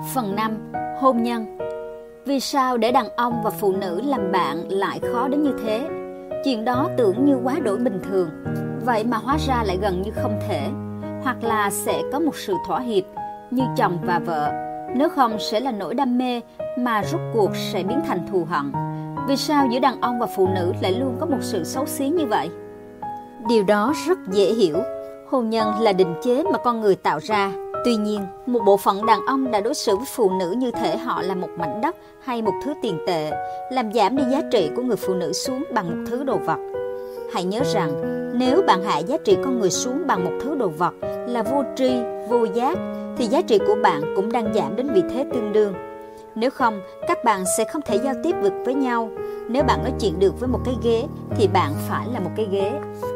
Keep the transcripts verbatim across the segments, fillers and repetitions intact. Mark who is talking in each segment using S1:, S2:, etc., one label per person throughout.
S1: Phần năm. Hôn nhân. Vì sao để đàn ông và phụ nữ làm bạn lại khó đến như thế? Chuyện đó tưởng như quá đổi bình thường, vậy mà hóa ra lại gần như không thể. Hoặc là sẽ có một sự thỏa hiệp như chồng và vợ, nếu không sẽ là nỗi đam mê mà rốt cuộc sẽ biến thành thù hận. Vì sao giữa đàn ông và phụ nữ lại luôn có một sự xấu xí như vậy? Điều đó rất dễ hiểu. Hôn nhân là định chế mà con người tạo ra. Tuy nhiên, một bộ phận đàn ông đã đối xử với phụ nữ như thể họ là một mảnh đất hay một thứ tiền tệ, làm giảm đi giá trị của người phụ nữ xuống bằng một thứ đồ vật. Hãy nhớ rằng, nếu bạn hạ giá trị con người xuống bằng một thứ đồ vật là vô tri, vô giác, thì giá trị của bạn cũng đang giảm đến vị thế tương đương. Nếu không, các bạn sẽ không thể giao tiếp được với nhau. Nếu bạn nói chuyện được với một cái ghế, thì bạn phải là một cái ghế.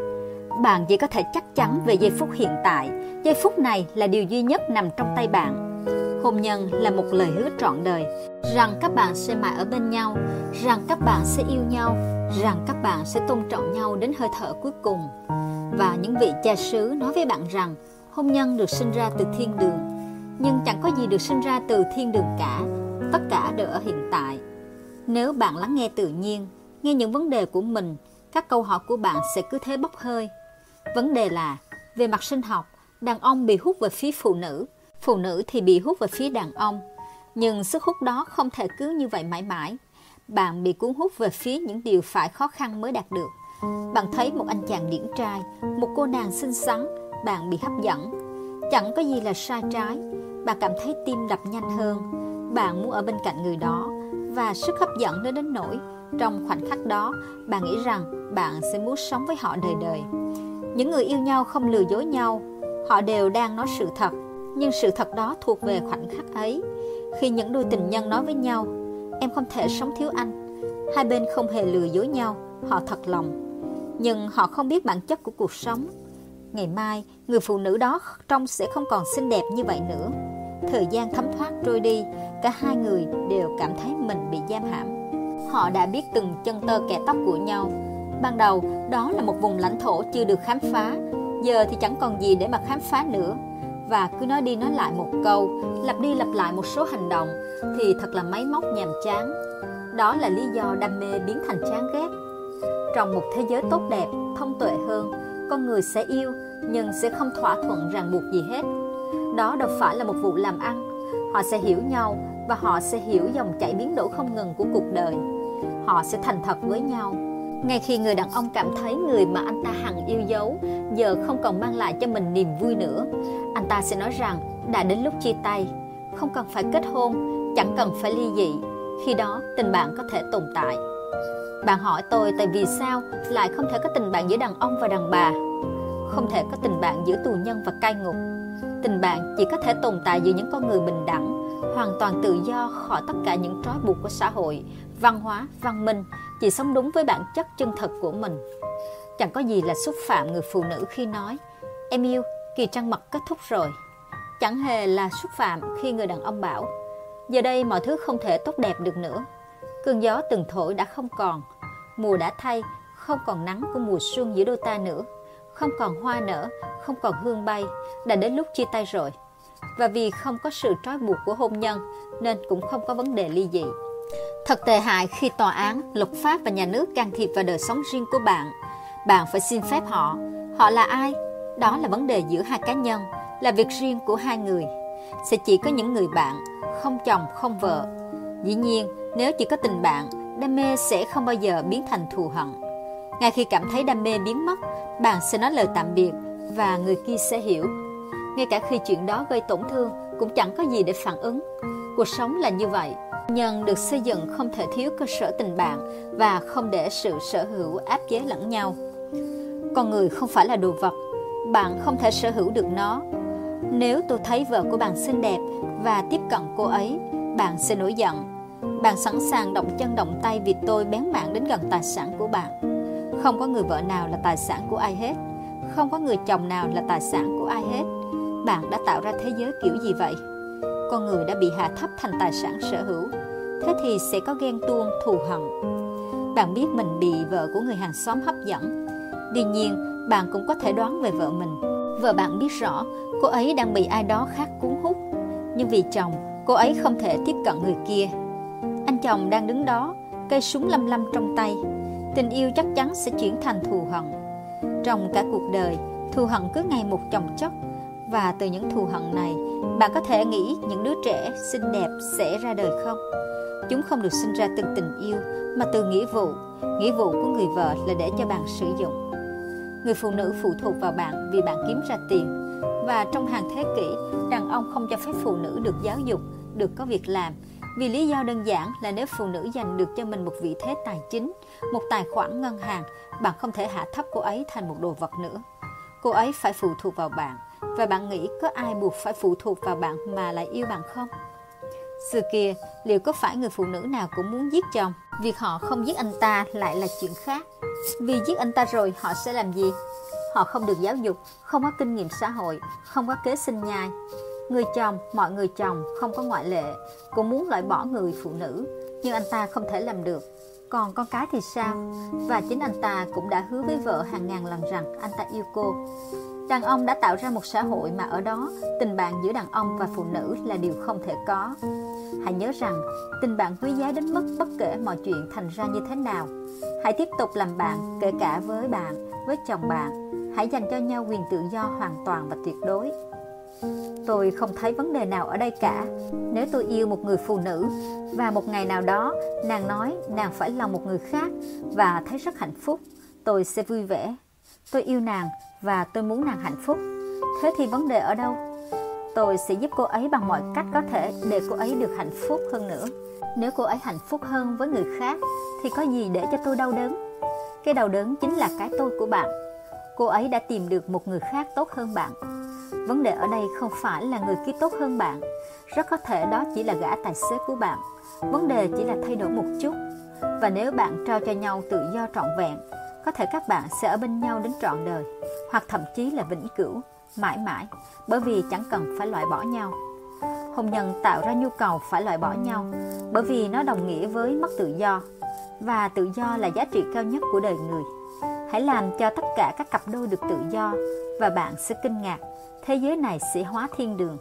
S1: Bạn chỉ có thể chắc chắn về giây phút hiện tại. Giây phút này là điều duy nhất nằm trong tay bạn. Hôn nhân là một lời hứa trọn đời, rằng các bạn sẽ mãi ở bên nhau, rằng các bạn sẽ yêu nhau, rằng các bạn sẽ tôn trọng nhau đến hơi thở cuối cùng. Và những vị cha xứ nói với bạn rằng hôn nhân được sinh ra từ thiên đường. Nhưng chẳng có gì được sinh ra từ thiên đường cả. Tất cả đều ở hiện tại. Nếu bạn lắng nghe tự nhiên, nghe những vấn đề của mình, các câu hỏi của bạn sẽ cứ thế bốc hơi. Vấn đề là, về mặt sinh học, đàn ông bị hút về phía phụ nữ, phụ nữ thì bị hút về phía đàn ông. Nhưng sức hút đó không thể cứ như vậy mãi mãi. Bạn bị cuốn hút về phía những điều phải khó khăn mới đạt được. Bạn thấy một anh chàng điển trai, một cô nàng xinh xắn, bạn bị hấp dẫn. Chẳng có gì là sai trái. Bạn cảm thấy tim đập nhanh hơn. Bạn muốn ở bên cạnh người đó, và sức hấp dẫn nó đến nỗi trong khoảnh khắc đó, bạn nghĩ rằng bạn sẽ muốn sống với họ đời đời. Những người yêu nhau không lừa dối nhau, họ đều đang nói sự thật, nhưng sự thật đó thuộc về khoảnh khắc ấy. Khi những đôi tình nhân nói với nhau, em không thể sống thiếu anh, hai bên không hề lừa dối nhau, họ thật lòng. Nhưng họ không biết bản chất của cuộc sống. Ngày mai, người phụ nữ đó trông sẽ không còn xinh đẹp như vậy nữa. Thời gian thấm thoát trôi đi, cả hai người đều cảm thấy mình bị giam hãm. Họ đã biết từng chân tơ kẽ tóc của nhau. Ban đầu, đó là một vùng lãnh thổ chưa được khám phá. Giờ thì chẳng còn gì để mà khám phá nữa. Và cứ nói đi nói lại một câu, lặp đi lặp lại một số hành động, thì thật là máy móc nhàm chán. Đó là lý do đam mê biến thành chán ghét. Trong một thế giới tốt đẹp, thông tuệ hơn, con người sẽ yêu, nhưng sẽ không thỏa thuận ràng buộc gì hết. Đó đâu phải là một vụ làm ăn. Họ sẽ hiểu nhau, và họ sẽ hiểu dòng chảy biến đổi không ngừng của cuộc đời. Họ sẽ thành thật với nhau. Ngay khi người đàn ông cảm thấy người mà anh ta hằng yêu dấu giờ không còn mang lại cho mình niềm vui nữa, anh ta sẽ nói rằng đã đến lúc chia tay. Không cần phải kết hôn, chẳng cần phải ly dị. Khi đó tình bạn có thể tồn tại. Bạn hỏi tôi tại vì sao lại không thể có tình bạn giữa đàn ông và đàn bà? Không thể có tình bạn giữa tù nhân và cai ngục. Tình bạn chỉ có thể tồn tại giữa những con người bình đẳng, hoàn toàn tự do khỏi tất cả những trói buộc của xã hội, văn hóa, văn minh, chỉ sống đúng với bản chất chân thật của mình. Chẳng có gì là xúc phạm người phụ nữ khi nói em yêu, kỳ trăng mật kết thúc rồi. Chẳng hề là xúc phạm khi người đàn ông bảo giờ đây mọi thứ không thể tốt đẹp được nữa. Cơn gió từng thổi đã không còn, mùa đã thay, không còn nắng của mùa xuân giữa đôi ta nữa, không còn hoa nở, không còn hương bay, đã đến lúc chia tay rồi. Và vì không có sự trói buộc của hôn nhân nên cũng không có vấn đề ly dị. Thật tệ hại khi tòa án, luật pháp và nhà nước can thiệp vào đời sống riêng của bạn. Bạn phải xin phép họ. Họ là ai? Đó là vấn đề giữa hai cá nhân, là việc riêng của hai người. Sẽ chỉ có những người bạn, không chồng, không vợ. Dĩ nhiên, nếu chỉ có tình bạn, đam mê sẽ không bao giờ biến thành thù hận. Ngay khi cảm thấy đam mê biến mất, bạn sẽ nói lời tạm biệt và người kia sẽ hiểu. Ngay cả khi chuyện đó gây tổn thương, cũng chẳng có gì để phản ứng. Cuộc sống là như vậy. Nhân được xây dựng không thể thiếu cơ sở tình bạn và không để sự sở hữu áp chế lẫn nhau. Con người không phải là đồ vật, bạn không thể sở hữu được nó. Nếu tôi thấy vợ của bạn xinh đẹp và tiếp cận cô ấy, bạn sẽ nổi giận. Bạn sẵn sàng động chân động tay vì tôi bén mảng đến gần tài sản của bạn. Không có người vợ nào là tài sản của ai hết. Không có người chồng nào là tài sản của ai hết. Bạn đã tạo ra thế giới kiểu gì vậy? Con người đã bị hạ thấp thành tài sản sở hữu. Thế thì sẽ có ghen tuông, thù hận. Bạn biết mình bị vợ của người hàng xóm hấp dẫn. Tuy nhiên, bạn cũng có thể đoán về vợ mình. Vợ bạn biết rõ cô ấy đang bị ai đó khác cuốn hút. Nhưng vì chồng, Cô ấy không thể tiếp cận người kia. Anh chồng đang đứng đó, cây súng lăm lăm trong tay. Tình yêu chắc chắn sẽ chuyển thành thù hận. Trong cả cuộc đời, thù hận cứ ngày một chồng chất. Và từ những thù hận này, bạn có thể nghĩ những đứa trẻ xinh đẹp sẽ ra đời không? Chúng không được sinh ra từ tình yêu, mà từ nghĩa vụ. Nghĩa vụ của người vợ là để cho bạn sử dụng. Người phụ nữ phụ thuộc vào bạn vì bạn kiếm ra tiền. Và trong hàng thế kỷ, đàn ông không cho phép phụ nữ được giáo dục, được có việc làm. Vì lý do đơn giản là nếu phụ nữ giành được cho mình một vị thế tài chính, một tài khoản ngân hàng, bạn không thể hạ thấp cô ấy thành một đồ vật nữa. Cô ấy phải phụ thuộc vào bạn. Và bạn nghĩ có ai buộc phải phụ thuộc vào bạn mà lại yêu bạn không? Xưa kia, liệu có phải người phụ nữ nào cũng muốn giết chồng? Việc họ không giết anh ta lại là chuyện khác. Vì giết anh ta rồi họ sẽ làm gì? Họ không được giáo dục, không có kinh nghiệm xã hội, không có kế sinh nhai. Người chồng, mọi người chồng, không có ngoại lệ, cũng muốn loại bỏ người phụ nữ, nhưng anh ta không thể làm được. Còn con cái thì sao? Và chính anh ta cũng đã hứa với vợ hàng ngàn lần rằng anh ta yêu cô. Đàn ông đã tạo ra một xã hội mà ở đó tình bạn giữa đàn ông và phụ nữ là điều không thể có. Hãy nhớ rằng tình bạn quý giá đến mức bất kể mọi chuyện thành ra như thế nào. Hãy tiếp tục làm bạn, kể cả với bạn, với chồng bạn. Hãy dành cho nhau quyền tự do hoàn toàn và tuyệt đối. Tôi không thấy vấn đề nào ở đây cả. Nếu tôi yêu một người phụ nữ và một ngày nào đó nàng nói nàng phải lòng một người khác và thấy rất hạnh phúc, tôi sẽ vui vẻ. Tôi yêu nàng và tôi muốn nàng hạnh phúc. Thế thì vấn đề ở đâu? Tôi sẽ giúp cô ấy bằng mọi cách có thể để cô ấy được hạnh phúc hơn nữa. Nếu cô ấy hạnh phúc hơn với người khác thì có gì để cho tôi đau đớn? Cái đau đớn chính là cái tôi của bạn. Cô ấy đã tìm được một người khác tốt hơn bạn. Vấn đề ở đây không phải là người kia tốt hơn bạn. Rất có thể đó chỉ là gã tài xế của bạn. Vấn đề chỉ là thay đổi một chút. Và nếu bạn trao cho nhau tự do trọn vẹn, có thể các bạn sẽ ở bên nhau đến trọn đời, hoặc thậm chí là vĩnh cửu, mãi mãi, bởi vì chẳng cần phải loại bỏ nhau. Hôn nhân tạo ra nhu cầu phải loại bỏ nhau, bởi vì nó đồng nghĩa với mất tự do. Và tự do là giá trị cao nhất của đời người. Hãy làm cho tất cả các cặp đôi được tự do, và bạn sẽ kinh ngạc, thế giới này sẽ hóa thiên đường.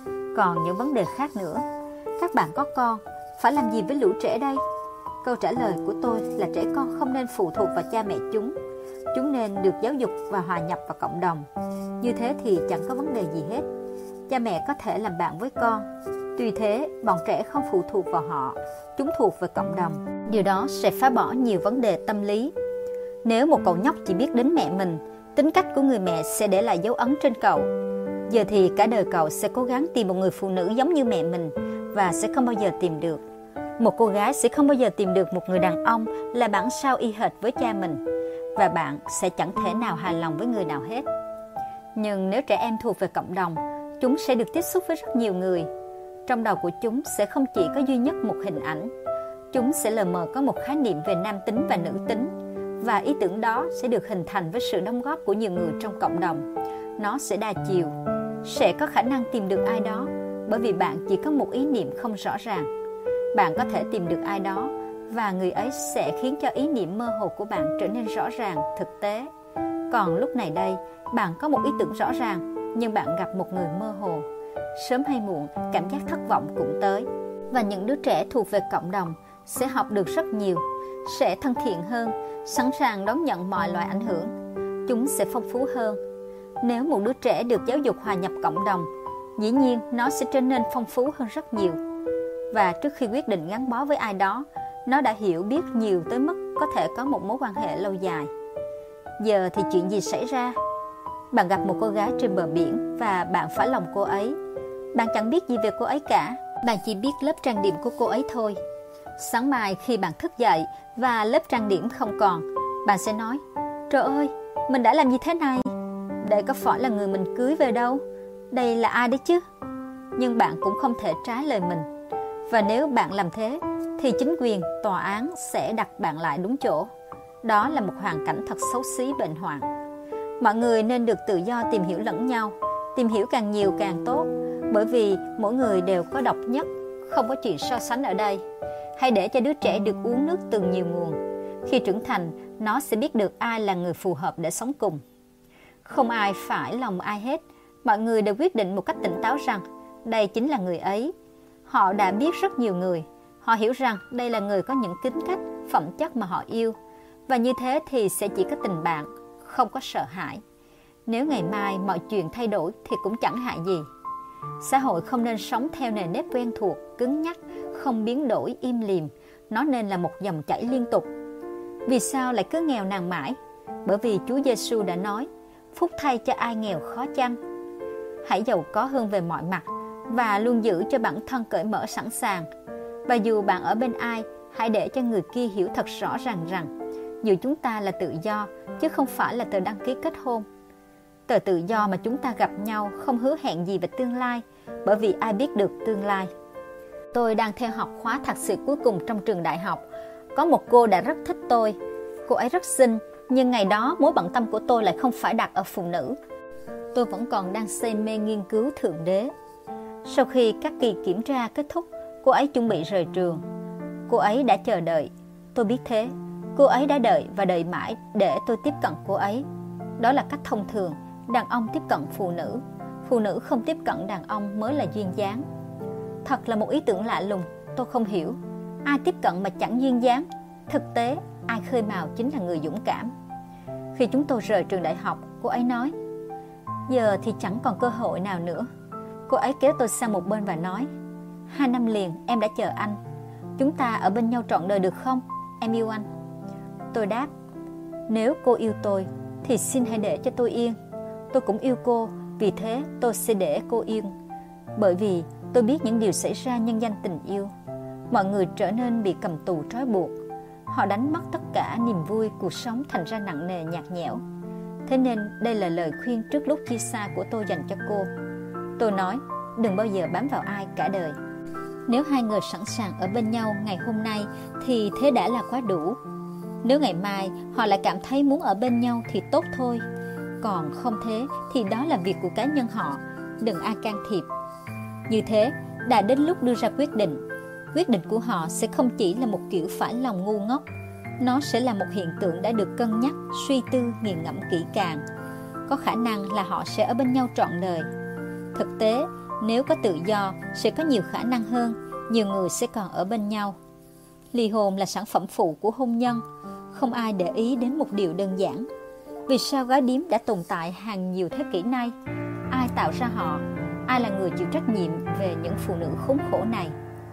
S1: Còn những vấn đề khác nữa. Các bạn có con, phải làm gì với lũ trẻ đây? Câu trả lời của tôi là trẻ con không nên phụ thuộc vào cha mẹ chúng. Chúng nên được giáo dục và hòa nhập vào cộng đồng. Như thế thì chẳng có vấn đề gì hết. Cha mẹ có thể làm bạn với con. Tuy thế, bọn trẻ không phụ thuộc vào họ. Chúng thuộc về cộng đồng. Điều đó sẽ phá bỏ nhiều vấn đề tâm lý. Nếu một cậu nhóc chỉ biết đến mẹ mình, tính cách của người mẹ sẽ để lại dấu ấn trên cậu. Giờ thì cả đời cậu sẽ cố gắng tìm một người phụ nữ giống như mẹ mình và sẽ không bao giờ tìm được. Một cô gái sẽ không bao giờ tìm được một người đàn ông là bản sao y hệt với cha mình, và bạn sẽ chẳng thể nào hài lòng với người nào hết. Nhưng nếu trẻ em thuộc về cộng đồng, chúng sẽ được tiếp xúc với rất nhiều người. Trong đầu của chúng sẽ không chỉ có duy nhất một hình ảnh. Chúng sẽ lờ mờ có một khái niệm về nam tính và nữ tính, và ý tưởng đó sẽ được hình thành với sự đóng góp của nhiều người trong cộng đồng. Nó sẽ đa chiều, sẽ có khả năng tìm được ai đó, bởi vì bạn chỉ có một ý niệm không rõ ràng. Bạn có thể tìm được ai đó, và người ấy sẽ khiến cho ý niệm mơ hồ của bạn trở nên rõ ràng, thực tế. Còn lúc này đây, bạn có một ý tưởng rõ ràng, nhưng bạn gặp một người mơ hồ. Sớm hay muộn, cảm giác thất vọng cũng tới. Và những đứa trẻ thuộc về cộng đồng sẽ học được rất nhiều, sẽ thân thiện hơn, sẵn sàng đón nhận mọi loại ảnh hưởng. Chúng sẽ phong phú hơn. Nếu một đứa trẻ được giáo dục hòa nhập cộng đồng, dĩ nhiên nó sẽ trở nên phong phú hơn rất nhiều. Và trước khi quyết định gắn bó với ai đó, nó đã hiểu biết nhiều tới mức có thể có một mối quan hệ lâu dài. Giờ thì chuyện gì xảy ra? Bạn gặp một cô gái trên bờ biển và bạn phải lòng cô ấy. Bạn chẳng biết gì về cô ấy cả. Bạn chỉ biết lớp trang điểm của cô ấy thôi. Sáng mai khi bạn thức dậy và lớp trang điểm không còn, bạn sẽ nói: trời ơi, mình đã làm gì thế này? Đây có phải là người mình cưới về đâu? Đây là ai đấy chứ? Nhưng bạn cũng không thể trái lời mình. Và nếu bạn làm thế, thì chính quyền, tòa án sẽ đặt bạn lại đúng chỗ. Đó là một hoàn cảnh thật xấu xí bệnh hoạn. Mọi người nên được tự do tìm hiểu lẫn nhau. Tìm hiểu càng nhiều càng tốt, bởi vì mỗi người đều có độc nhất. Không có chuyện so sánh ở đây. Hãy để cho đứa trẻ được uống nước từ nhiều nguồn. Khi trưởng thành, nó sẽ biết được ai là người phù hợp để sống cùng. Không ai phải lòng ai hết. Mọi người đều quyết định một cách tỉnh táo rằng đây chính là người ấy. Họ đã biết rất nhiều người. Họ hiểu rằng đây là người có những tính cách, phẩm chất mà họ yêu. Và như thế thì sẽ chỉ có tình bạn, không có sợ hãi. Nếu ngày mai mọi chuyện thay đổi thì cũng chẳng hại gì. Xã hội không nên sống theo nề nếp quen thuộc, cứng nhắc, không biến đổi, im lìm. Nó nên là một dòng chảy liên tục. Vì sao lại cứ nghèo nàn mãi? Bởi vì Chúa Giêsu đã nói, phúc thay cho ai nghèo khó chăng. Hãy giàu có hơn về mọi mặt và luôn giữ cho bản thân cởi mở sẵn sàng. Và dù bạn ở bên ai, hãy để cho người kia hiểu thật rõ ràng rằng giữa chúng ta là tự do, chứ không phải là tờ đăng ký kết hôn. Tờ tự do mà chúng ta gặp nhau không hứa hẹn gì về tương lai, bởi vì ai biết được tương lai. Tôi đang theo học khóa thạc sĩ cuối cùng trong trường đại học. Có một cô đã rất thích tôi. Cô ấy rất xinh, nhưng ngày đó mối bận tâm của tôi lại không phải đặt ở phụ nữ. Tôi vẫn còn đang say mê nghiên cứu Thượng Đế. Sau khi các kỳ kiểm tra kết thúc, cô ấy chuẩn bị rời trường. Cô ấy đã chờ đợi. Tôi biết thế. Cô ấy đã đợi và đợi mãi để tôi tiếp cận cô ấy. Đó là cách thông thường, đàn ông tiếp cận phụ nữ. Phụ nữ không tiếp cận đàn ông mới là duyên dáng. Thật là một ý tưởng lạ lùng, tôi không hiểu. Ai tiếp cận mà chẳng duyên dáng? Thực tế, ai khơi mào chính là người dũng cảm. Khi chúng tôi rời trường đại học, cô ấy nói, giờ thì chẳng còn cơ hội nào nữa. Cô ấy kéo tôi sang một bên và nói, hai năm liền em đã chờ anh. Chúng ta ở bên nhau trọn đời được không? Em yêu anh. Tôi đáp, nếu cô yêu tôi thì xin hãy để cho tôi yên. Tôi cũng yêu cô, vì thế tôi sẽ để cô yên. Bởi vì tôi biết những điều xảy ra nhân danh tình yêu. Mọi người trở nên bị cầm tù trói buộc. Họ đánh mất tất cả niềm vui, cuộc sống thành ra nặng nề nhạt nhẽo. Thế nên đây là lời khuyên trước lúc chia xa của tôi dành cho cô. Tôi nói, đừng bao giờ bám vào ai cả đời. Nếu hai người sẵn sàng ở bên nhau ngày hôm nay thì thế đã là quá đủ. Nếu ngày mai họ lại cảm thấy muốn ở bên nhau thì tốt thôi. Còn không thế thì đó là việc của cá nhân họ, đừng ai can thiệp. Như thế, đã đến lúc đưa ra quyết định. Quyết định của họ sẽ không chỉ là một kiểu phải lòng ngu ngốc. Nó sẽ là một hiện tượng đã được cân nhắc, suy tư, nghiền ngẫm kỹ càng. Có khả năng là họ sẽ ở bên nhau trọn đời. Thực tế, nếu có tự do, sẽ có nhiều khả năng hơn, nhiều người sẽ còn ở bên nhau. Ly hôn là sản phẩm phụ của hôn nhân. Không ai để ý đến một điều đơn giản. Vì sao gái điếm đã tồn tại hàng nhiều thế kỷ nay? Ai tạo ra họ? Ai là người chịu trách nhiệm về những phụ nữ khốn khổ này?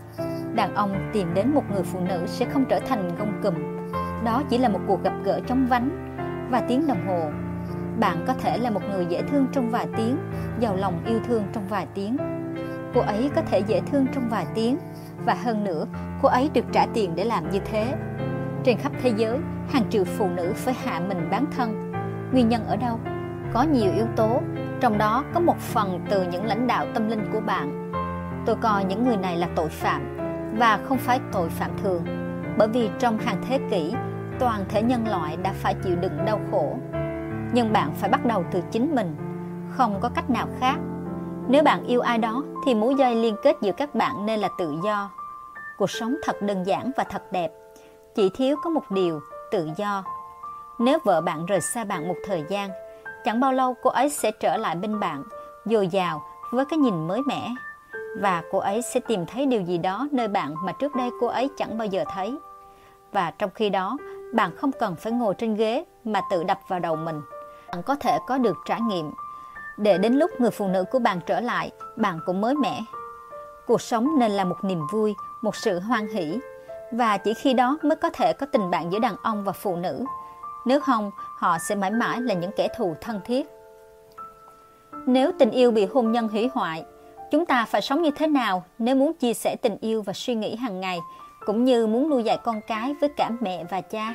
S1: Đàn ông tìm đến một người phụ nữ sẽ không trở thành gông cùm. Đó chỉ là một cuộc gặp gỡ chóng vánh và tiếng đồng hồ. Bạn có thể là một người dễ thương trong vài tiếng, giàu lòng yêu thương trong vài tiếng. Cô ấy có thể dễ thương trong vài tiếng, và hơn nữa, cô ấy được trả tiền để làm như thế. Trên khắp thế giới, hàng triệu phụ nữ phải hạ mình bán thân. Nguyên nhân ở đâu? Có nhiều yếu tố, trong đó có một phần từ những lãnh đạo tâm linh của bạn. Tôi coi những người này là tội phạm, và không phải tội phạm thường, bởi vì trong hàng thế kỷ, toàn thể nhân loại đã phải chịu đựng đau khổ. Nhưng bạn phải bắt đầu từ chính mình, không có cách nào khác. Nếu bạn yêu ai đó, thì mối dây liên kết giữa các bạn nên là tự do. Cuộc sống thật đơn giản và thật đẹp, chỉ thiếu có một điều, tự do. Nếu vợ bạn rời xa bạn một thời gian, chẳng bao lâu cô ấy sẽ trở lại bên bạn, dồi dào với cái nhìn mới mẻ. Và cô ấy sẽ tìm thấy điều gì đó nơi bạn mà trước đây cô ấy chẳng bao giờ thấy. Và trong khi đó, bạn không cần phải ngồi trên ghế mà tự đập vào đầu mình. Bạn có thể có được trải nghiệm, để đến lúc người phụ nữ của bạn trở lại, bạn cũng mới mẻ. Cuộc sống nên là một niềm vui, một sự hoan hỷ. Và chỉ khi đó mới có thể có tình bạn giữa đàn ông và phụ nữ. Nếu không, họ sẽ mãi mãi là những kẻ thù thân thiết. Nếu tình yêu bị hôn nhân hủy hoại, chúng ta phải sống như thế nào nếu muốn chia sẻ tình yêu và suy nghĩ hàng ngày, cũng như muốn nuôi dạy con cái với cả mẹ và cha?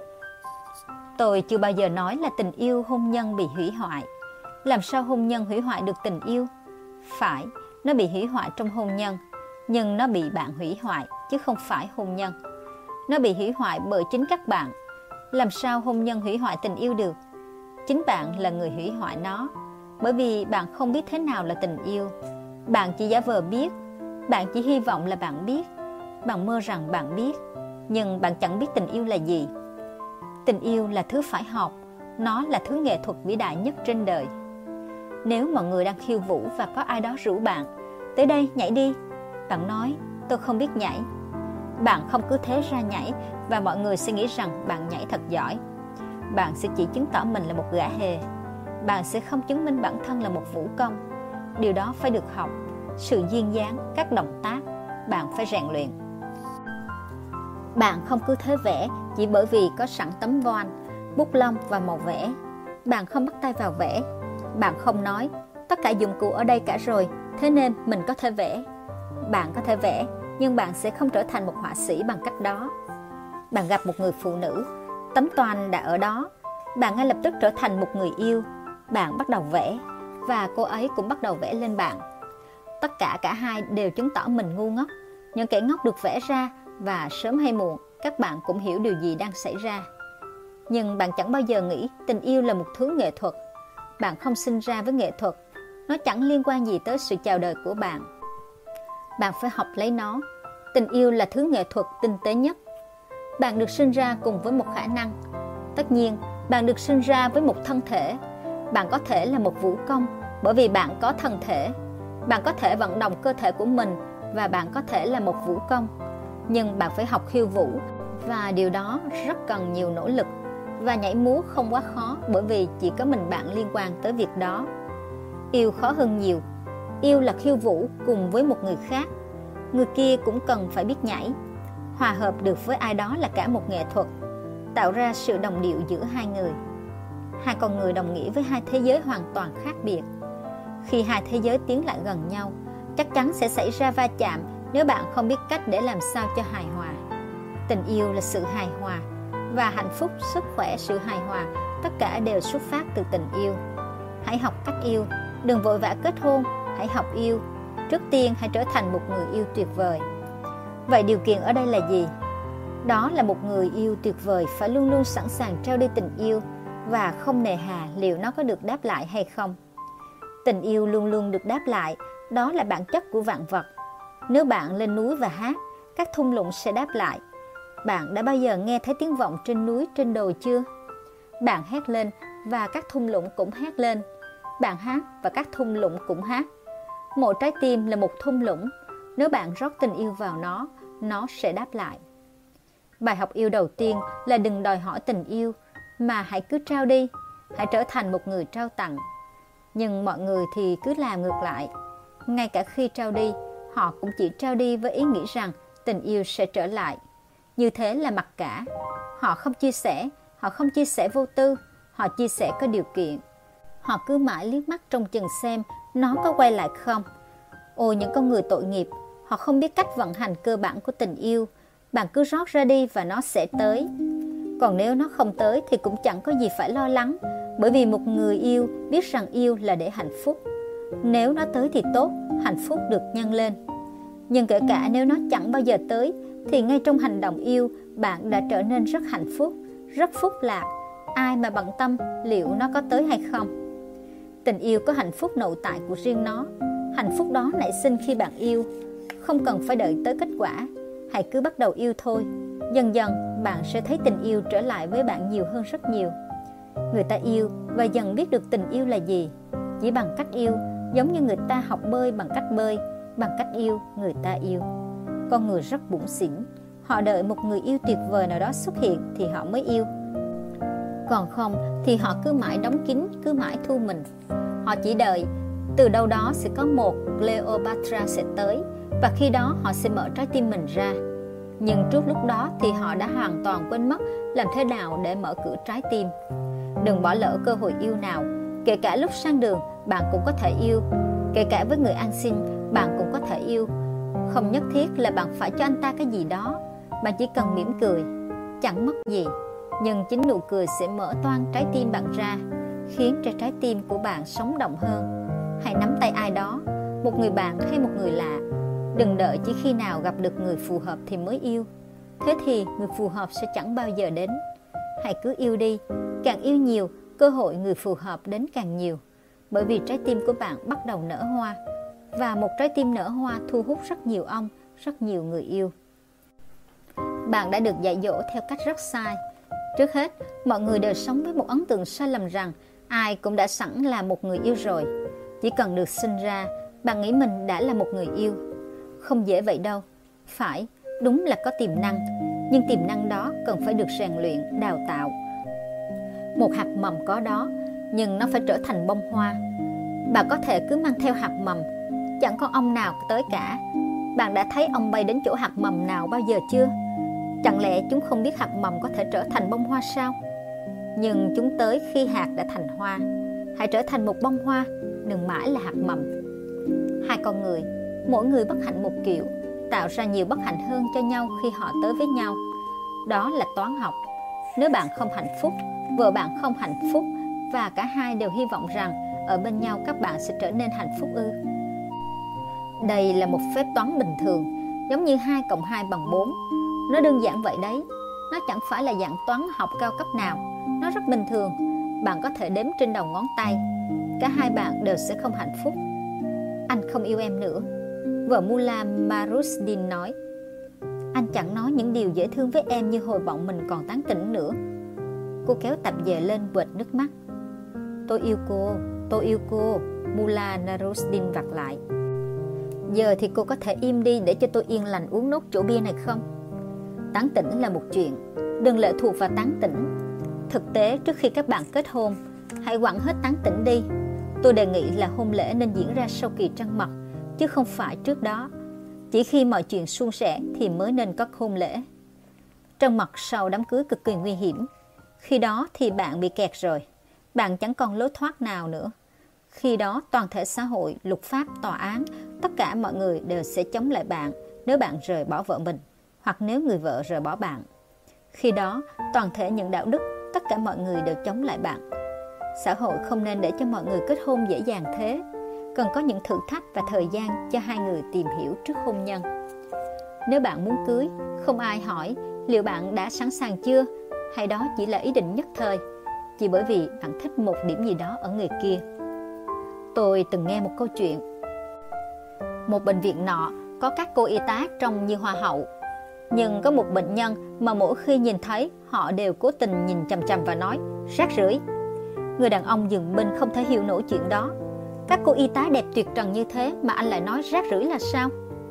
S1: Tôi chưa bao giờ nói là tình yêu hôn nhân bị hủy hoại. Làm sao hôn nhân hủy hoại được tình yêu? Phải, nó bị hủy hoại trong hôn nhân, nhưng nó bị bạn hủy hoại, chứ không phải hôn nhân. Nó bị hủy hoại bởi chính các bạn. Làm sao hôn nhân hủy hoại tình yêu được? Chính bạn là người hủy hoại nó, bởi vì bạn không biết thế nào là tình yêu. Bạn chỉ giả vờ biết, bạn chỉ hy vọng là bạn biết, bạn mơ rằng bạn biết, nhưng bạn chẳng biết tình yêu là gì. Tình yêu là thứ phải học, nó là thứ nghệ thuật vĩ đại nhất trên đời. Nếu mọi người đang khiêu vũ và có ai đó rủ bạn, tới đây nhảy đi, Bạn nói, tôi không biết nhảy. Bạn không cứ thế ra nhảy và mọi người sẽ nghĩ rằng bạn nhảy thật giỏi. Bạn sẽ chỉ chứng tỏ mình là một gã hề. Bạn sẽ không chứng minh bản thân là một vũ công. Điều đó phải được học. Sự duyên dáng, các động tác, bạn phải rèn luyện. Bạn không cứ thế vẽ chỉ bởi vì có sẵn tấm voan, bút lông và màu vẽ. Bạn không bắt tay vào vẽ. Bạn không nói, tất cả dụng cụ ở đây cả rồi, thế nên mình có thể vẽ. Bạn có thể vẽ, nhưng bạn sẽ không trở thành một họa sĩ bằng cách đó. Bạn gặp một người phụ nữ, tấm toan đã ở đó. Bạn ngay lập tức trở thành một người yêu. Bạn bắt đầu vẽ, và cô ấy cũng bắt đầu vẽ lên bạn. Tất cả cả hai đều chứng tỏ mình ngu ngốc. Những kẻ ngốc được vẽ ra, và sớm hay muộn các bạn cũng hiểu điều gì đang xảy ra. Nhưng bạn chẳng bao giờ nghĩ tình yêu là một thứ nghệ thuật. Bạn không sinh ra với nghệ thuật. Nó chẳng liên quan gì tới sự chào đời của bạn. Bạn phải học lấy nó. Tình yêu là thứ nghệ thuật tinh tế nhất. Bạn được sinh ra cùng với một khả năng. Tất nhiên, bạn được sinh ra với một thân thể. Bạn có thể là một vũ công bởi vì bạn có thân thể. Bạn có thể vận động cơ thể của mình và bạn có thể là một vũ công. Nhưng bạn phải học khiêu vũ, và điều đó rất cần nhiều nỗ lực. Và nhảy múa không quá khó bởi vì chỉ có mình bạn liên quan tới việc đó. Yêu khó hơn nhiều. Yêu là khiêu vũ cùng với một người khác. Người kia cũng cần phải biết nhảy. Hòa hợp được với ai đó là cả một nghệ thuật, tạo ra sự đồng điệu giữa hai người. Hai con người đồng nghĩa với hai thế giới hoàn toàn khác biệt. Khi hai thế giới tiến lại gần nhau, chắc chắn sẽ xảy ra va chạm nếu bạn không biết cách để làm sao cho hài hòa. Tình yêu là sự hài hòa, và hạnh phúc, sức khỏe, sự hài hòa, tất cả đều xuất phát từ tình yêu. Hãy học cách yêu, đừng vội vã kết hôn, hãy học yêu. Trước tiên hãy trở thành một người yêu tuyệt vời. Vậy điều kiện ở đây là gì? Đó là một người yêu tuyệt vời phải luôn luôn sẵn sàng trao đi tình yêu và không nề hà liệu nó có được đáp lại hay không. Tình yêu luôn luôn được đáp lại, đó là bản chất của vạn vật. Nếu bạn lên núi và hát, các thung lũng sẽ đáp lại. Bạn đã bao giờ nghe thấy tiếng vọng trên núi, trên đồi chưa? Bạn hét lên và các thung lũng cũng hét lên. Bạn hát và các thung lũng cũng hát. Mỗi trái tim là một thung lũng. Nếu bạn rót tình yêu vào nó, nó sẽ đáp lại. Bài học yêu đầu tiên là đừng đòi hỏi tình yêu, mà hãy cứ trao đi. Hãy trở thành một người trao tặng. Nhưng mọi người thì cứ làm ngược lại. Ngay cả khi trao đi, họ cũng chỉ trao đi với ý nghĩ rằng tình yêu sẽ trở lại. Như thế là mặc cả. Họ không chia sẻ, họ không chia sẻ vô tư, họ chia sẻ có điều kiện. Họ cứ mãi liếc mắt trông chừng xem nó có quay lại không. Ôi những con người tội nghiệp, họ không biết cách vận hành cơ bản của tình yêu. Bạn cứ rót ra đi và nó sẽ tới. Còn nếu nó không tới thì cũng chẳng có gì phải lo lắng, bởi vì một người yêu biết rằng yêu là để hạnh phúc. Nếu nó tới thì tốt, hạnh phúc được nhân lên. Nhưng kể cả nếu nó chẳng bao giờ tới, thì ngay trong hành động yêu, bạn đã trở nên rất hạnh phúc, rất phúc lạc. Ai mà bận tâm liệu nó có tới hay không. Tình yêu có hạnh phúc nội tại của riêng nó. Hạnh phúc đó nảy sinh khi bạn yêu. Không cần phải đợi tới kết quả. Hãy cứ bắt đầu yêu thôi. Dần dần bạn sẽ thấy tình yêu trở lại với bạn nhiều hơn rất nhiều. Người ta yêu và dần biết được tình yêu là gì. Chỉ bằng cách yêu, giống như người ta học bơi bằng cách bơi. Bằng cách yêu, người ta yêu. Con người rất bủn xỉn. Họ đợi một người yêu tuyệt vời nào đó xuất hiện thì họ mới yêu. Còn không thì họ cứ mãi đóng kín, cứ mãi thu mình. Họ chỉ đợi từ đâu đó sẽ có một Cleopatra sẽ tới, và khi đó họ sẽ mở trái tim mình ra. Nhưng trước lúc đó thì họ đã hoàn toàn quên mất làm thế nào để mở cửa trái tim. Đừng bỏ lỡ cơ hội yêu nào. Kể cả lúc sang đường bạn cũng có thể yêu. Kể cả với người ăn xin bạn cũng có thể yêu. Không nhất thiết là bạn phải cho anh ta cái gì đó. Bạn chỉ cần mỉm cười, chẳng mất gì. Nhưng chính nụ cười sẽ mở toang trái tim bạn ra, khiến cho trái tim của bạn sống động hơn. Hãy nắm tay ai đó, một người bạn hay một người lạ. Đừng đợi chỉ khi nào gặp được người phù hợp thì mới yêu. Thế thì người phù hợp sẽ chẳng bao giờ đến. Hãy cứ yêu đi. Càng yêu nhiều, cơ hội người phù hợp đến càng nhiều. Bởi vì trái tim của bạn bắt đầu nở hoa. Và một trái tim nở hoa thu hút rất nhiều ông, rất nhiều người yêu. Bạn đã được dạy dỗ theo cách rất sai. Trước hết, mọi người đều sống với một ấn tượng sai lầm rằng ai cũng đã sẵn là một người yêu rồi. Chỉ cần được sinh ra, bạn nghĩ mình đã là một người yêu. không dễ vậy đâu. Phải, đúng là có tiềm năng, nhưng tiềm năng đó cần phải được rèn luyện, đào tạo. Một hạt mầm có đó, nhưng nó phải trở thành bông hoa. Bạn có thể cứ mang theo hạt mầm, chẳng có ong nào tới cả. Bạn đã thấy ong bay đến chỗ hạt mầm nào bao giờ chưa? Chẳng lẽ chúng không biết hạt mầm có thể trở thành bông hoa sao? Nhưng chúng tới khi hạt đã thành hoa. Hãy trở thành một bông hoa, đừng mãi là hạt mầm. Hai con người, mỗi người bất hạnh một kiểu, tạo ra nhiều bất hạnh hơn cho nhau khi họ tới với nhau. Đó là toán học. Nếu bạn không hạnh phúc, vợ bạn không hạnh phúc, và cả hai đều hy vọng rằng ở bên nhau các bạn sẽ trở nên hạnh phúc ư? Đây là một phép toán bình thường, giống như hai cộng hai bằng bốn. Nó đơn giản vậy đấy. Nó chẳng phải là dạng toán học cao cấp nào. Nó rất bình thường. Bạn có thể đếm trên đầu ngón tay. Cả hai bạn đều sẽ không hạnh phúc. Anh không yêu em nữa, vợ Mullah Maruzdin nói. Anh chẳng nói những điều dễ thương với em như hồi bọn mình còn tán tỉnh nữa. Cô kéo tạp dề lên quệt nước mắt. Tôi yêu cô, tôi yêu cô, Mullah Maruzdin vặt lại. Giờ thì cô có thể im đi để cho tôi yên lành uống nốt chỗ bia này không? Tán tỉnh là một chuyện, đừng lệ thuộc vào tán tỉnh. Thực tế, trước khi các bạn kết hôn, hãy quẳng hết tán tỉnh đi. Tôi đề nghị là hôn lễ nên diễn ra sau kỳ trăng mật, chứ không phải trước đó. Chỉ khi mọi chuyện suôn sẻ thì mới nên có hôn lễ. Trăng mật sau đám cưới cực kỳ nguy hiểm. Khi đó thì bạn bị kẹt rồi. Bạn chẳng còn lối thoát nào nữa. Khi đó toàn thể xã hội, luật pháp, tòa án, tất cả mọi người đều sẽ chống lại bạn nếu bạn rời bỏ vợ mình, hoặc nếu người vợ rời bỏ bạn. Khi đó, toàn thể những đạo đức, tất cả mọi người đều chống lại bạn. Xã hội không nên để cho mọi người kết hôn dễ dàng thế. Cần có những thử thách và thời gian cho hai người tìm hiểu trước hôn nhân. Nếu bạn muốn cưới, không ai hỏi liệu bạn đã sẵn sàng chưa, hay đó chỉ là ý định nhất thời, chỉ bởi vì bạn thích một điểm gì đó ở người kia. Tôi từng nghe một câu chuyện. Một bệnh viện nọ có các cô y tá trông như hoa hậu, nhưng có một bệnh nhân mà mỗi khi nhìn thấy họ đều cố tình nhìn chằm chằm và nói rác rưởi. Người đàn ông giường bên không thể hiểu nổi chuyện đó. Các cô y tá đẹp tuyệt trần như thế mà anh lại nói rác rưởi là sao?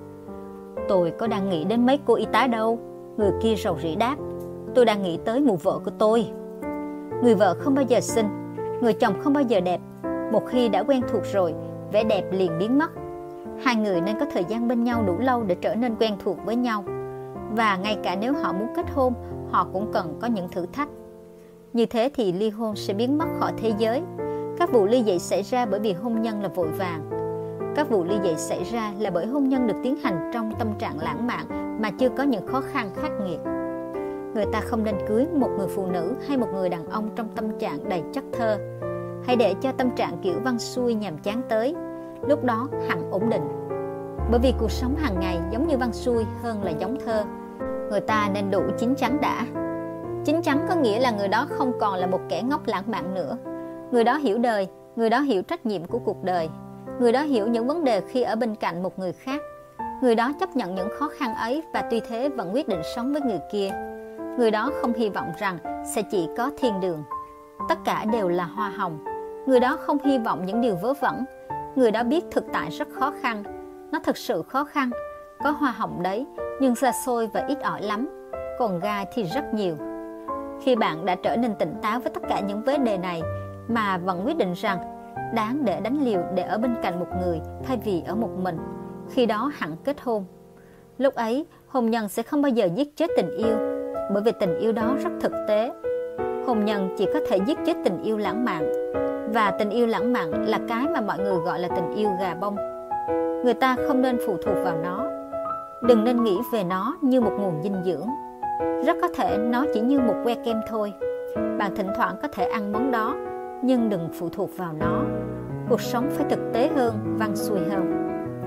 S1: Tôi có đang nghĩ đến mấy cô y tá đâu, người kia rầu rĩ đáp. Tôi đang nghĩ tới mụ vợ của tôi. Người vợ không bao giờ xinh, người chồng không bao giờ đẹp. Một khi đã quen thuộc rồi, vẻ đẹp liền biến mất. Hai người nên có thời gian bên nhau đủ lâu để trở nên quen thuộc với nhau. Và ngay cả nếu họ muốn kết hôn, họ cũng cần có những thử thách. Như thế thì ly hôn sẽ biến mất khỏi thế giới. Các vụ ly dị xảy ra bởi vì hôn nhân là vội vàng. Các vụ ly dị xảy ra là bởi hôn nhân được tiến hành trong tâm trạng lãng mạn mà chưa có những khó khăn khắc nghiệt. Người ta không nên cưới một người phụ nữ hay một người đàn ông trong tâm trạng đầy chất thơ. Hãy để cho tâm trạng kiểu văn xuôi nhàm chán tới. Lúc đó hẳn ổn định. Bởi vì cuộc sống hàng ngày giống như văn xuôi hơn là giống thơ. Người ta nên đủ chín chắn đã. Chín chắn có nghĩa là người đó không còn là một kẻ ngốc lãng mạn nữa. Người đó hiểu đời, người đó hiểu trách nhiệm của cuộc đời. Người đó hiểu những vấn đề khi ở bên cạnh một người khác. Người đó chấp nhận những khó khăn ấy và tuy thế vẫn quyết định sống với người kia. Người đó không hy vọng rằng sẽ chỉ có thiên đường. Tất cả đều là hoa hồng. Người đó không hy vọng những điều vớ vẩn. Người đó biết thực tại rất khó khăn. Nó thực sự khó khăn. Có hoa hồng đấy, nhưng xa xôi và ít ỏi lắm. Còn gai thì rất nhiều. Khi bạn đã trở nên tỉnh táo với tất cả những vấn đề này mà vẫn quyết định rằng đáng để đánh liều để ở bên cạnh một người thay vì ở một mình, khi đó hẳn kết hôn. Lúc ấy, hôn nhân sẽ không bao giờ giết chết tình yêu, bởi vì tình yêu đó rất thực tế. Hôn nhân chỉ có thể giết chết tình yêu lãng mạn, và tình yêu lãng mạn là cái mà mọi người gọi là tình yêu gà bông. Người ta không nên phụ thuộc vào nó. Đừng nên nghĩ về nó như một nguồn dinh dưỡng. Rất có thể nó chỉ như một que kem thôi. Bạn thỉnh thoảng có thể ăn món đó, nhưng đừng phụ thuộc vào nó. Cuộc sống phải thực tế hơn, văn xuôi hơn.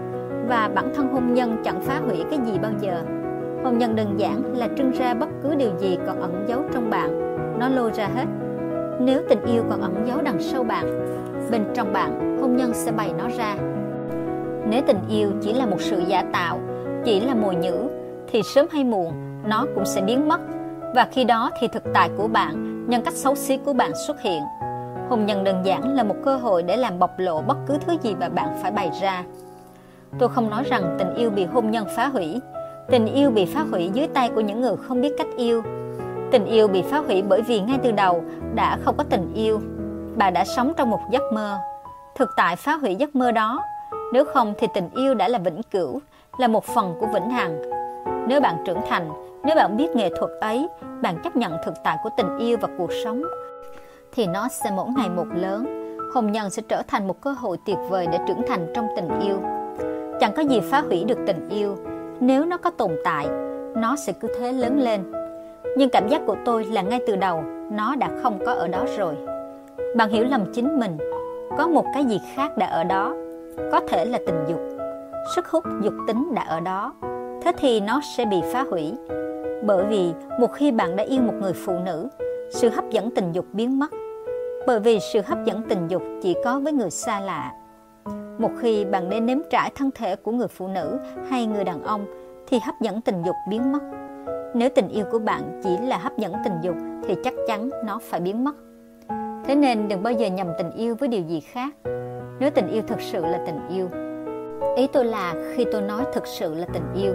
S1: Và bản thân hôn nhân chẳng phá hủy cái gì bao giờ. Hôn nhân đơn giản là trưng ra bất cứ điều gì còn ẩn giấu trong bạn. Nó lôi ra hết. Nếu tình yêu còn ẩn giấu đằng sau bạn, bên trong bạn, hôn nhân sẽ bày nó ra. Nếu tình yêu chỉ là một sự giả tạo, chỉ là mồi nhử, thì sớm hay muộn nó cũng sẽ biến mất. Và khi đó thì thực tại của bạn, nhân cách xấu xí của bạn xuất hiện. Hôn nhân đơn giản là một cơ hội để làm bộc lộ bất cứ thứ gì mà bạn phải bày ra. Tôi không nói rằng tình yêu bị hôn nhân phá hủy. Tình yêu bị phá hủy dưới tay của những người không biết cách yêu. Tình yêu bị phá hủy bởi vì ngay từ đầu đã không có tình yêu. Bạn đã sống trong một giấc mơ. Thực tại phá hủy giấc mơ đó. Nếu không thì tình yêu đã là vĩnh cửu, là một phần của vĩnh hằng. Nếu bạn trưởng thành, nếu bạn biết nghệ thuật ấy, bạn chấp nhận thực tại của tình yêu và cuộc sống, thì nó sẽ mỗi ngày một lớn. Hôn nhân sẽ trở thành một cơ hội tuyệt vời để trưởng thành trong tình yêu. Chẳng có gì phá hủy được tình yêu. Nếu nó có tồn tại, nó sẽ cứ thế lớn lên. Nhưng cảm giác của tôi là ngay từ đầu, nó đã không có ở đó rồi. Bạn hiểu lầm chính mình. Có một cái gì khác đã ở đó. Có thể là tình dục. Sức hút dục tính đã ở đó. Thế thì nó sẽ bị phá hủy. Bởi vì một khi bạn đã yêu một người phụ nữ, sự hấp dẫn tình dục biến mất. Bởi vì sự hấp dẫn tình dục chỉ có với người xa lạ. Một khi bạn đến nếm trải thân thể của người phụ nữ hay người đàn ông, thì hấp dẫn tình dục biến mất. Nếu tình yêu của bạn chỉ là hấp dẫn tình dục, thì chắc chắn nó phải biến mất. Thế nên đừng bao giờ nhầm tình yêu với điều gì khác. Nếu tình yêu thực sự là tình yêu. Ý tôi là khi tôi nói thực sự là tình yêu,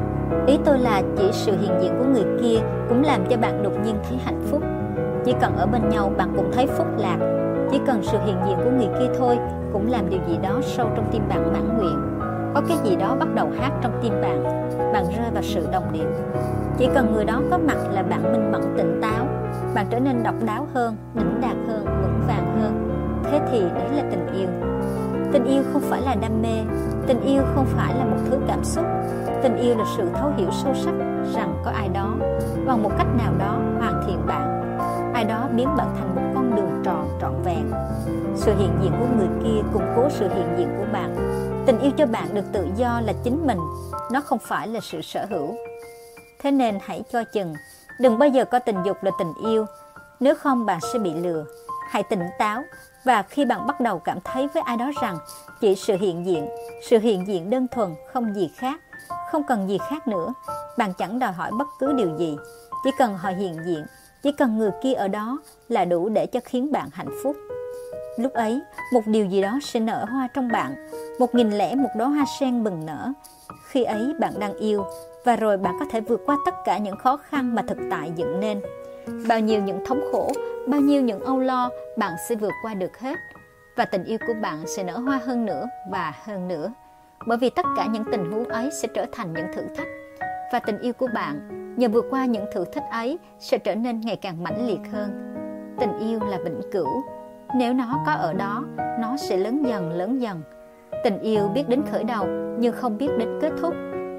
S1: ý tôi là chỉ sự hiện diện của người kia cũng làm cho bạn đột nhiên thấy hạnh phúc. Chỉ cần ở bên nhau bạn cũng thấy phúc lạc. Chỉ cần sự hiện diện của người kia thôi cũng làm điều gì đó sâu trong tim bạn mãn nguyện. Có cái gì đó bắt đầu hát trong tim bạn. Bạn rơi vào sự đồng điệu. Chỉ cần người đó có mặt là bạn minh mẫn tỉnh táo. Bạn trở nên độc đáo hơn, đỉnh đạt hơn, vững vàng hơn. Thế thì đấy là tình yêu. Tình yêu không phải là đam mê. Tình yêu không phải là một thứ cảm xúc. Tình yêu là sự thấu hiểu sâu sắc rằng có ai đó bằng một cách nào đó hoàn thiện bạn. Ai đó biến bạn thành một con đường tròn trọn vẹn. Sự hiện diện của người kia củng cố sự hiện diện của bạn. Tình yêu cho bạn được tự do là chính mình. Nó không phải là sự sở hữu. Thế nên hãy cho chừng. Đừng bao giờ coi tình dục là tình yêu. Nếu không bạn sẽ bị lừa. Hãy tỉnh táo. Và khi bạn bắt đầu cảm thấy với ai đó rằng chỉ sự hiện diện, sự hiện diện đơn thuần, không gì khác, không cần gì khác nữa, bạn chẳng đòi hỏi bất cứ điều gì. Chỉ cần họ hiện diện, chỉ cần người kia ở đó là đủ để cho khiến bạn hạnh phúc. Lúc ấy, một điều gì đó sẽ nở hoa trong bạn, một nghìn lẻ một đóa hoa sen bừng nở. Khi ấy bạn đang yêu, và rồi bạn có thể vượt qua tất cả những khó khăn mà thực tại dựng nên. Bao nhiêu những thống khổ, bao nhiêu những âu lo, bạn sẽ vượt qua được hết. Và tình yêu của bạn sẽ nở hoa hơn nữa và hơn nữa. Bởi vì tất cả những tình huống ấy sẽ trở thành những thử thách. Và tình yêu của bạn, nhờ vượt qua những thử thách ấy, sẽ trở nên ngày càng mãnh liệt hơn. Tình yêu là vĩnh cửu. Nếu nó có ở đó, nó sẽ lớn dần lớn dần. Tình yêu biết đến khởi đầu, nhưng không biết đến kết thúc.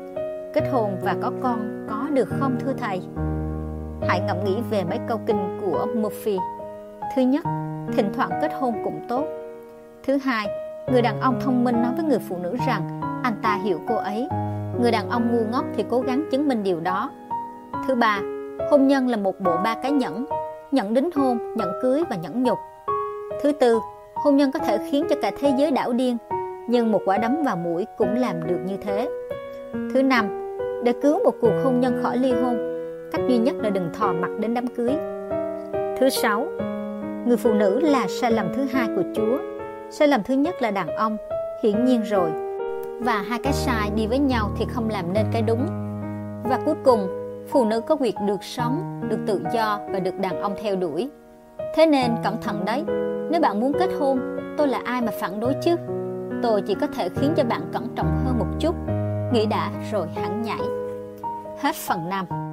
S1: Kết hôn và có con có được không thưa thầy? Hãy ngẫm nghĩ về mấy câu kinh của Murphy. Thứ nhất, thỉnh thoảng kết hôn cũng tốt. Thứ hai, người đàn ông thông minh nói với người phụ nữ rằng anh ta hiểu cô ấy. Người đàn ông ngu ngốc thì cố gắng chứng minh điều đó. Thứ ba, hôn nhân là một bộ ba cái nhẫn. Nhẫn đính hôn, nhẫn cưới và nhẫn nhục. Thứ tư, hôn nhân có thể khiến cho cả thế giới đảo điên, nhưng một quả đấm vào mũi cũng làm được như thế. Thứ năm, để cứu một cuộc hôn nhân khỏi ly hôn, cách duy nhất là đừng thò mặt đến đám cưới. Thứ sáu, người phụ nữ là sai lầm thứ hai của Chúa. Sai lầm thứ nhất là đàn ông, hiển nhiên rồi. Và hai cái sai đi với nhau thì không làm nên cái đúng. Và cuối cùng, phụ nữ có quyền được sống, được tự do và được đàn ông theo đuổi. Thế nên cẩn thận đấy. Nếu bạn muốn kết hôn, tôi là ai mà phản đối chứ? Tôi chỉ có thể khiến cho bạn cẩn trọng hơn một chút. Nghĩ đã rồi hẳn nhảy. Hết phần năm.